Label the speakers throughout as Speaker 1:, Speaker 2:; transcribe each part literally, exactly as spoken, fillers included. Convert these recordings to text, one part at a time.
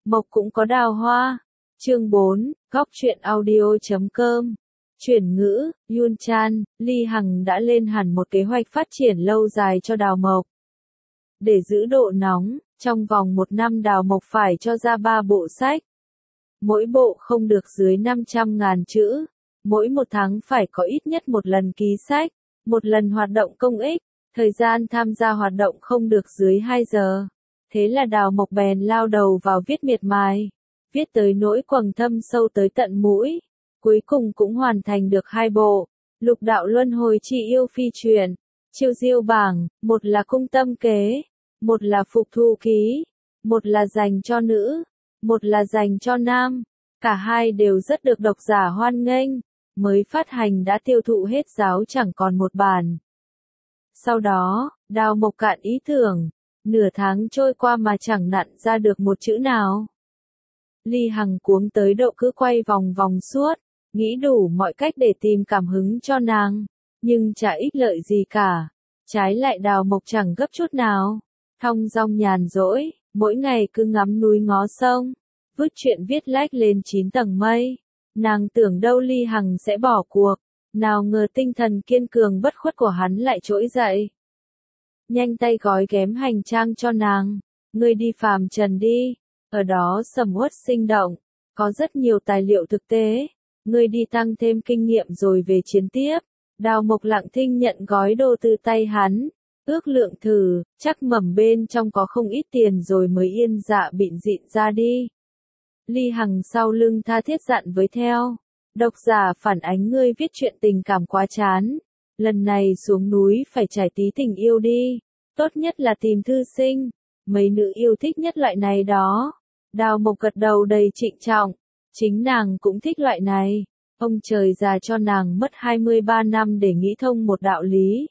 Speaker 1: Mộc cũng có đào hoa. Chương bốn, góc truyện audio chấm com. Chuyển ngữ, Yun Chan, Ly Hằng đã lên hẳn một kế hoạch phát triển lâu dài cho Đào Mộc. Để giữ độ nóng, trong vòng một năm Đào Mộc phải cho ra ba bộ sách. Mỗi bộ không được dưới năm trăm ngàn chữ. Mỗi một tháng phải có ít nhất một lần ký sách, một lần hoạt động công ích, thời gian tham gia hoạt động không được dưới hai giờ. Thế là Đào Mộc bèn lao đầu vào viết miệt mài, viết tới nỗi quầng thâm sâu tới tận mũi. Cuối cùng cũng hoàn thành được hai bộ, Lục đạo luân hồi chi yêu phi truyền, Chiêu diêu bảng, một là cung tâm kế, một là phục thu ký, một là dành cho nữ, một là dành cho nam. Cả hai đều rất được độc giả hoan nghênh, mới phát hành đã tiêu thụ hết giáo chẳng còn một bản. Sau đó, Đào Mộc cạn ý tưởng, nửa tháng trôi qua mà chẳng nặn ra được một chữ nào. Ly Hằng cuống tới độ cứ quay vòng vòng suốt, nghĩ đủ mọi cách để tìm cảm hứng cho nàng, nhưng chả ích lợi gì cả. Trái lại Đào Mộc chẳng gấp chút nào, thong dong nhàn rỗi, mỗi ngày cứ ngắm núi ngó sông, vứt chuyện viết lách lên chín tầng mây. Nàng tưởng đâu Ly Hằng sẽ bỏ cuộc, nào ngờ tinh thần kiên cường bất khuất của hắn lại trỗi dậy. Nhanh tay gói ghém hành trang cho nàng, ngươi đi phàm trần đi, ở đó sầm uất sinh động, có rất nhiều tài liệu thực tế, ngươi đi tăng thêm kinh nghiệm rồi về chiến tiếp. Đào Mộc lặng thinh nhận gói đồ từ tay hắn, ước lượng thử, chắc mầm bên trong có không ít tiền rồi mới yên dạ bịn dịn ra đi. Ly Hằng sau lưng tha thiết dặn với theo, độc giả phản ánh ngươi viết chuyện tình cảm quá chán, lần này xuống núi phải trải tí tình yêu đi, tốt nhất là tìm thư sinh, mấy nữ yêu thích nhất loại này đó. Đào Mộc gật đầu đầy trịnh trọng, chính nàng cũng thích loại này, ông trời già cho nàng mất hai mươi ba năm để nghĩ thông một đạo lý.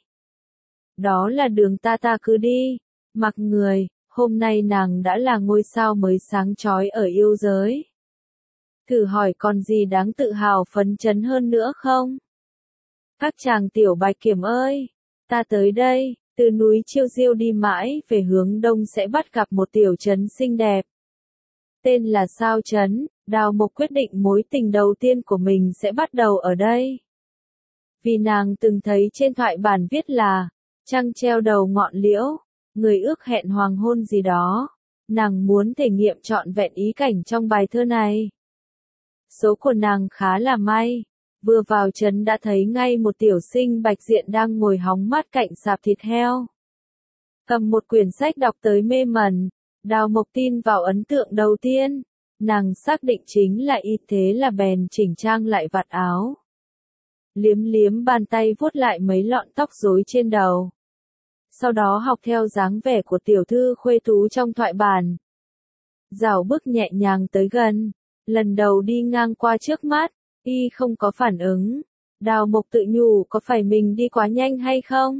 Speaker 1: Đó là đường ta ta cứ đi, mặc người. Hôm nay nàng đã là ngôi sao mới sáng chói ở yêu giới. Thử hỏi còn gì đáng tự hào phấn chấn hơn nữa không? Các chàng tiểu bạch kiểm ơi, ta tới đây, từ núi Chiêu Diêu đi mãi về hướng đông sẽ bắt gặp một tiểu trấn xinh đẹp. Tên là Sao Trấn, Đào Mộc quyết định mối tình đầu tiên của mình sẽ bắt đầu ở đây. Vì nàng từng thấy trên thoại bản viết là, trăng treo đầu ngọn liễu. Người ước hẹn hoàng hôn gì đó, nàng muốn thể nghiệm trọn vẹn ý cảnh trong bài thơ này. Số của nàng khá là may, vừa vào trấn đã thấy ngay một tiểu sinh bạch diện đang ngồi hóng mát cạnh sạp thịt heo. Cầm một quyển sách đọc tới mê mẩn, Đào Mộc tin vào ấn tượng đầu tiên, nàng xác định chính là y, thế là bèn chỉnh trang lại vạt áo. Liếm liếm bàn tay vuốt lại mấy lọn tóc rối trên đầu. Sau đó học theo dáng vẻ của tiểu thư khuê tú trong thoại bản. Dạo bước nhẹ nhàng tới gần, lần đầu đi ngang qua trước mắt, y không có phản ứng. Đào Mộc tự nhủ có phải mình đi quá nhanh hay không?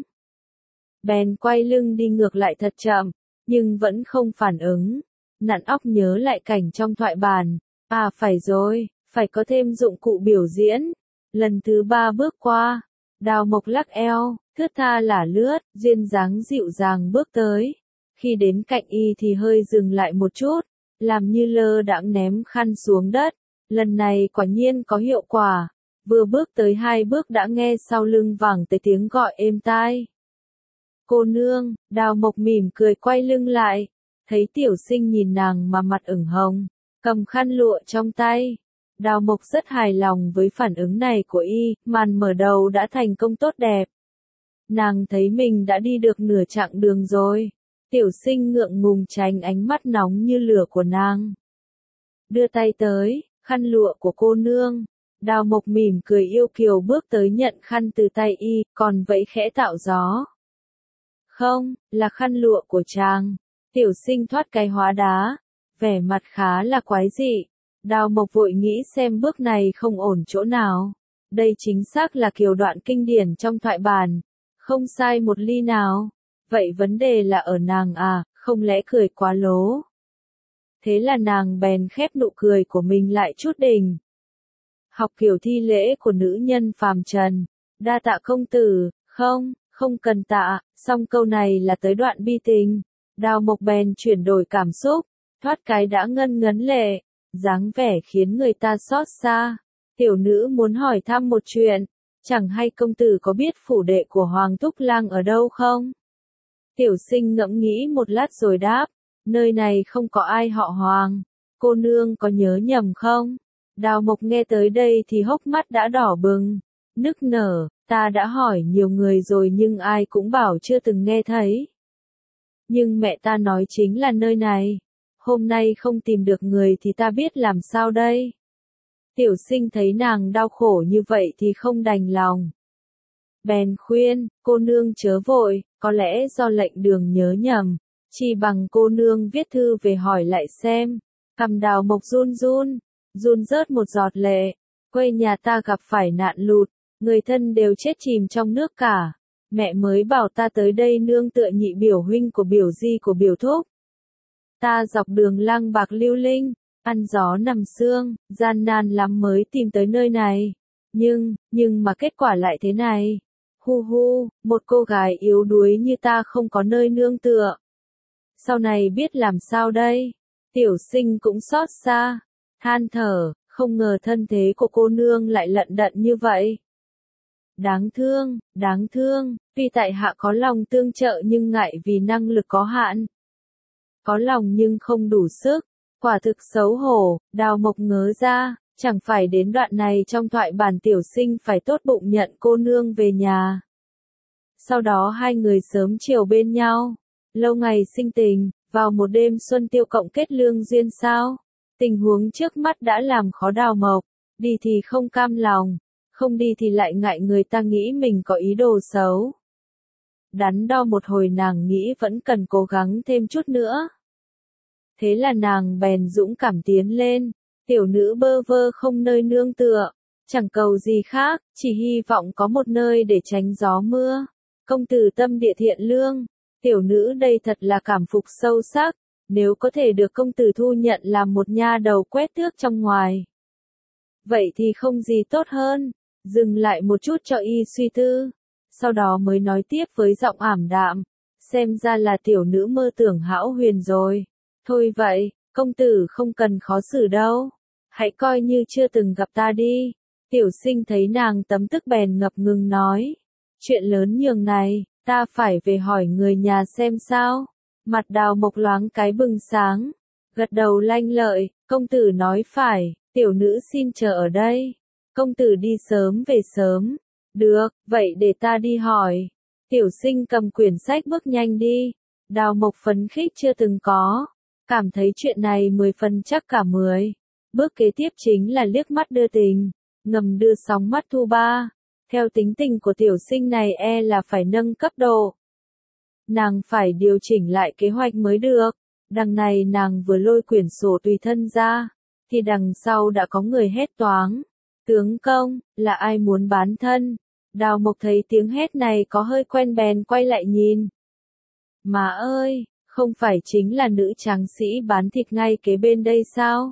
Speaker 1: Bèn quay lưng đi ngược lại thật chậm, nhưng vẫn không phản ứng. Nặn óc nhớ lại cảnh trong thoại bản. À phải rồi, phải có thêm dụng cụ biểu diễn. Lần thứ ba bước qua, Đào Mộc lắc eo, thướt tha lả lướt, duyên dáng dịu dàng bước tới. Khi đến cạnh y thì hơi dừng lại một chút, làm như lơ đãng ném khăn xuống đất. Lần này quả nhiên có hiệu quả, vừa bước tới hai bước đã nghe sau lưng vẳng tới tiếng gọi êm tai. Cô nương, Đào Mộc mỉm cười quay lưng lại, thấy tiểu sinh nhìn nàng mà mặt ửng hồng, cầm khăn lụa trong tay. Đào Mộc rất hài lòng với phản ứng này của y, màn mở đầu đã thành công tốt đẹp. Nàng thấy mình đã đi được nửa chặng đường rồi. Tiểu sinh ngượng ngùng tránh ánh mắt nóng như lửa của nàng. Đưa tay tới, khăn lụa của cô nương. Đào Mộc mỉm cười yêu kiều bước tới nhận khăn từ tay y, còn vẫy khẽ tạo gió. Không, là khăn lụa của chàng. Tiểu sinh thoát cái hóa đá, vẻ mặt khá là quái dị. Đào Mộc vội nghĩ xem bước này không ổn chỗ nào. Đây chính xác là kiều đoạn kinh điển trong thoại bản. Không sai một ly nào. Vậy vấn đề là ở nàng à, không lẽ cười quá lố. Thế là nàng bèn khép nụ cười của mình lại chút đỉnh. Học kiểu thi lễ của nữ nhân phàm trần. Đa tạ công tử, không, không cần tạ, xong câu này là tới đoạn bi tình. Đào Mộc bèn chuyển đổi cảm xúc, thoát cái đã ngân ngấn lệ, dáng vẻ khiến người ta xót xa. Tiểu nữ muốn hỏi thăm một chuyện, chẳng hay công tử có biết phủ đệ của Hoàng Thúc Lang ở đâu không? Tiểu sinh ngẫm nghĩ một lát rồi đáp, nơi này không có ai họ Hoàng, cô nương có nhớ nhầm không? Đào Mộc nghe tới đây thì hốc mắt đã đỏ bừng, nức nở, ta đã hỏi nhiều người rồi nhưng ai cũng bảo chưa từng nghe thấy. Nhưng mẹ ta nói chính là nơi này, hôm nay không tìm được người thì ta biết làm sao đây? Tiểu sinh thấy nàng đau khổ như vậy thì không đành lòng. Bèn khuyên, cô nương chớ vội, có lẽ do lệnh đường nhớ nhầm, chỉ bằng cô nương viết thư về hỏi lại xem. Cằm Đào Mộc run run, run rớt một giọt lệ, quê nhà ta gặp phải nạn lụt, người thân đều chết chìm trong nước cả. Mẹ mới bảo ta tới đây nương tựa nhị biểu huynh của biểu di của biểu thúc. Ta dọc đường lang bạc lưu linh, ăn gió nằm sương, gian nan lắm mới tìm tới nơi này. Nhưng, nhưng mà kết quả lại thế này. Hu hu, một cô gái yếu đuối như ta không có nơi nương tựa. Sau này biết làm sao đây? Tiểu sinh cũng xót xa, than thở, không ngờ thân thế của cô nương lại lận đận như vậy. Đáng thương, đáng thương, tuy tại hạ có lòng tương trợ nhưng ngại vì năng lực có hạn. Có lòng nhưng không đủ sức, quả thực xấu hổ. Đào Mộc ngớ ra, chẳng phải đến đoạn này trong thoại bản tiểu sinh phải tốt bụng nhận cô nương về nhà. Sau đó hai người sớm chiều bên nhau, lâu ngày sinh tình, vào một đêm xuân tiêu cộng kết lương duyên sao. Tình huống trước mắt đã làm khó Đào Mộc, đi thì không cam lòng, không đi thì lại ngại người ta nghĩ mình có ý đồ xấu. Đắn đo một hồi nàng nghĩ vẫn cần cố gắng thêm chút nữa. Thế là nàng bèn dũng cảm tiến lên, tiểu nữ bơ vơ không nơi nương tựa, chẳng cầu gì khác, chỉ hy vọng có một nơi để tránh gió mưa. Công tử tâm địa thiện lương, tiểu nữ đây thật là cảm phục sâu sắc, nếu có thể được công tử thu nhận làm một nha đầu quét tước trong ngoài. Vậy thì không gì tốt hơn, dừng lại một chút cho y suy tư, sau đó mới nói tiếp với giọng ảm đạm, xem ra là tiểu nữ mơ tưởng hão huyền rồi. Thôi vậy, công tử không cần khó xử đâu, hãy coi như chưa từng gặp ta đi. Tiểu sinh thấy nàng tấm tức bèn ngập ngừng nói, chuyện lớn nhường này, ta phải về hỏi người nhà xem sao. Mặt Đào Mộc loáng cái bừng sáng, gật đầu lanh lợi, công tử nói phải, tiểu nữ xin chờ ở đây. Công tử đi sớm về sớm. Được, vậy để ta đi hỏi. Tiểu sinh cầm quyển sách bước nhanh đi. Đào Mộc phấn khích chưa từng có, cảm thấy chuyện này mười phần chắc cả mười. Bước kế tiếp chính là liếc mắt đưa tình, ngầm đưa sóng mắt thu ba. Theo tính tình của tiểu sinh này e là phải nâng cấp độ. Nàng phải điều chỉnh lại kế hoạch mới được. Đằng này nàng vừa lôi quyển sổ tùy thân ra, thì đằng sau đã có người hét toáng. Tướng công, là ai muốn bán thân? Đào Mộc thấy tiếng hét này có hơi quen bèn quay lại nhìn. Má ơi, không phải chính là nữ tráng sĩ bán thịt ngay kế bên đây sao?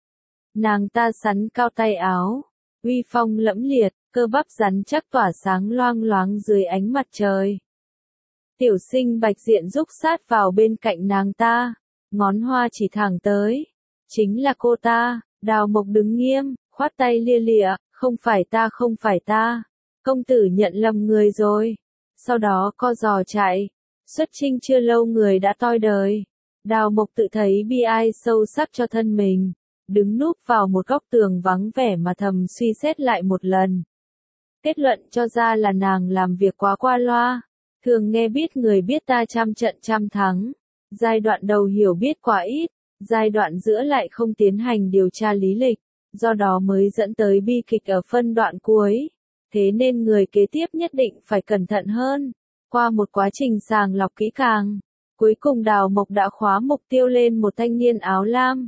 Speaker 1: Nàng ta sắn cao tay áo, uy phong lẫm liệt, cơ bắp rắn chắc tỏa sáng loang loáng dưới ánh mặt trời. Tiểu sinh bạch diện rúc sát vào bên cạnh nàng ta, ngón hoa chỉ thẳng tới. Chính là cô ta. Đào Mộc đứng nghiêm, khoát tay lia lịa, không phải ta không phải ta. Công tử nhận lầm người rồi. Sau đó co giò chạy. Xuất chinh chưa lâu người đã toi đời. Đào Mộc tự thấy bi ai sâu sắc cho thân mình. Đứng núp vào một góc tường vắng vẻ mà thầm suy xét lại một lần. Kết luận cho ra là nàng làm việc quá qua loa. Thường nghe biết người biết ta trăm trận trăm thắng. Giai đoạn đầu hiểu biết quá ít. Giai đoạn giữa lại không tiến hành điều tra lý lịch. Do đó mới dẫn tới bi kịch ở phân đoạn cuối. Thế nên người kế tiếp nhất định phải cẩn thận hơn. Qua một quá trình sàng lọc kỹ càng, cuối cùng Đào Mộc đã khóa mục tiêu lên một thanh niên áo lam.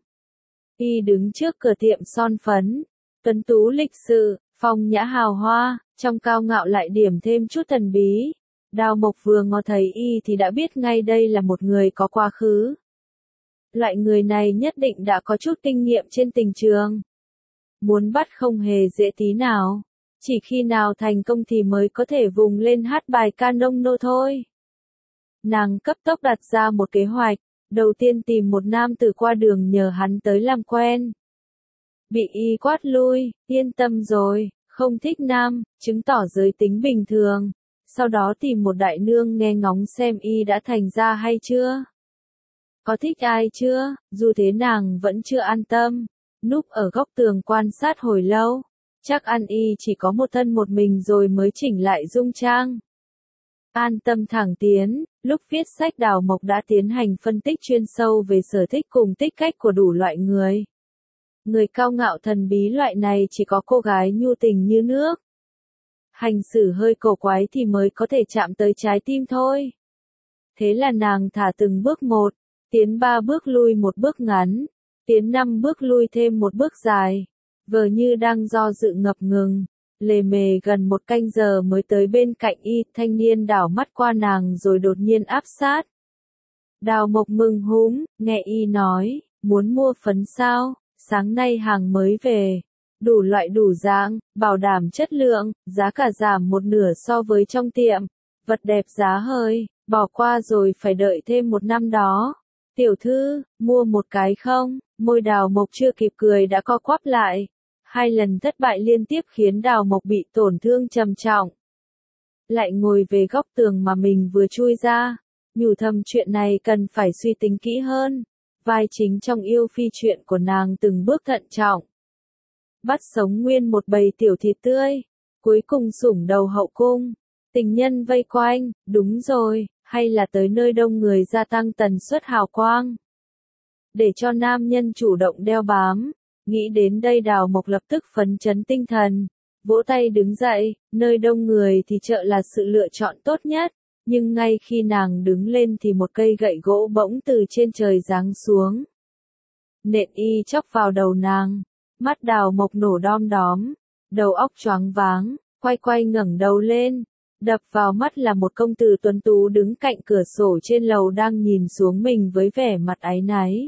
Speaker 1: Y đứng trước cửa tiệm son phấn, tuấn tú lịch sự, phong nhã hào hoa, trong cao ngạo lại điểm thêm chút thần bí. Đào Mộc vừa ngó thấy y thì đã biết ngay đây là một người có quá khứ. Loại người này nhất định đã có chút kinh nghiệm trên tình trường. Muốn bắt không hề dễ tí nào. Chỉ khi nào thành công thì mới có thể vùng lên hát bài ca nông nô thôi. Nàng cấp tốc đặt ra một kế hoạch, Đầu tiên tìm một nam tử qua đường nhờ hắn tới làm quen. Bị y quát lui, yên tâm rồi, không thích nam, chứng tỏ giới tính bình thường. Sau đó tìm một đại nương nghe ngóng xem y đã thành ra hay chưa. Có thích ai chưa, dù thế nàng vẫn chưa an tâm, núp ở góc tường quan sát hồi lâu. Chắc ăn y chỉ có một thân một mình rồi mới chỉnh lại dung trang. An tâm thẳng tiến, lúc viết sách Đào Mộc đã tiến hành phân tích chuyên sâu về sở thích cùng tích cách của đủ loại người. Người cao ngạo thần bí loại này chỉ có cô gái nhu tình như nước. Hành xử hơi cổ quái thì mới có thể chạm tới trái tim thôi. Thế là nàng thả từng bước một, tiến ba bước lui một bước ngắn, tiến năm bước lui thêm một bước dài, vờ như đang do dự ngập ngừng. Lề mề gần một canh giờ mới tới bên cạnh y, thanh niên đảo mắt qua nàng rồi đột nhiên áp sát. Đào Mộc mừng húm, nghe y nói, muốn mua phấn sao, sáng nay hàng mới về, đủ loại đủ dạng, bảo đảm chất lượng, giá cả giảm một nửa so với trong tiệm, vật đẹp giá hơi, bỏ qua rồi phải đợi thêm một năm đó. Tiểu thư, mua một cái không? Môi Đào Mộc chưa kịp cười đã co quắp lại. Hai lần thất bại liên tiếp khiến Đào Mộc bị tổn thương trầm trọng. Lại ngồi về góc tường mà mình vừa chui ra, nhủ thầm chuyện này cần phải suy tính kỹ hơn. Vai chính trong yêu phi chuyện của nàng từng bước thận trọng. Bắt sống nguyên một bầy tiểu thịt tươi, cuối cùng sủng đầu hậu cung. Tình nhân vây quanh, đúng rồi, hay là tới nơi đông người gia tăng tần suất hào quang. Để cho nam nhân chủ động đeo bám. Nghĩ đến đây Đào Mộc lập tức phấn chấn tinh thần, vỗ tay đứng dậy, nơi đông người thì chợ là sự lựa chọn tốt nhất, nhưng ngay khi nàng đứng lên thì một cây gậy gỗ bỗng từ trên trời giáng xuống. Nện y chóc vào đầu nàng, mắt Đào Mộc nổ đom đóm, đầu óc choáng váng, quay quay ngẩng đầu lên, đập vào mắt là một công tử tuấn tú đứng cạnh cửa sổ trên lầu đang nhìn xuống mình với vẻ mặt áy náy.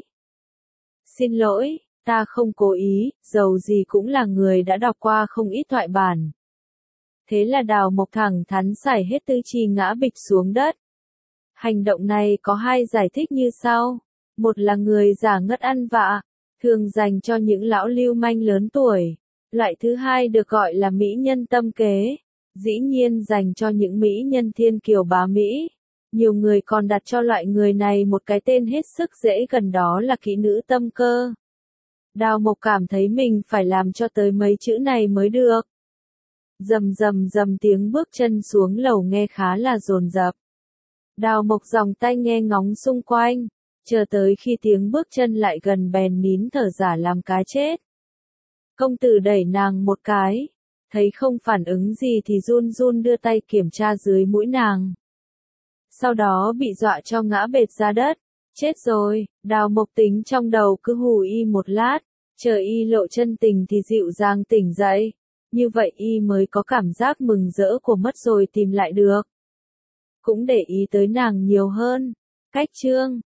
Speaker 1: Xin lỗi. Ta không cố ý, dầu gì cũng là người đã đọc qua không ít thoại bản. Thế là Đào Mộc thẳng thắn xài hết tư chi ngã bịch xuống đất. Hành động này có hai giải thích như sau. Một là người giả ngất ăn vạ, thường dành cho những lão lưu manh lớn tuổi. Loại thứ hai được gọi là mỹ nhân tâm kế. Dĩ nhiên dành cho những mỹ nhân thiên kiều bá Mỹ. Nhiều người còn đặt cho loại người này một cái tên hết sức dễ gần đó là kỹ nữ tâm cơ. Đào Mộc cảm thấy mình phải làm cho tới mấy chữ này mới được. Rầm rầm rầm tiếng bước chân xuống lầu nghe khá là dồn dập. Đào Mộc dòng tay nghe ngóng xung quanh, chờ tới khi tiếng bước chân lại gần bèn nín thở giả làm cá chết. Công tử đẩy nàng một cái, thấy không phản ứng gì thì run run đưa tay kiểm tra dưới mũi nàng. Sau đó bị dọa cho ngã bệt ra đất. Chết rồi, Đào Mộc tính trong đầu cứ hù y một lát, chờ y lộ chân tình thì dịu dàng tỉnh dậy, như vậy y mới có cảm giác mừng rỡ của mất rồi tìm lại được. Cũng để ý tới nàng nhiều hơn. Cách chương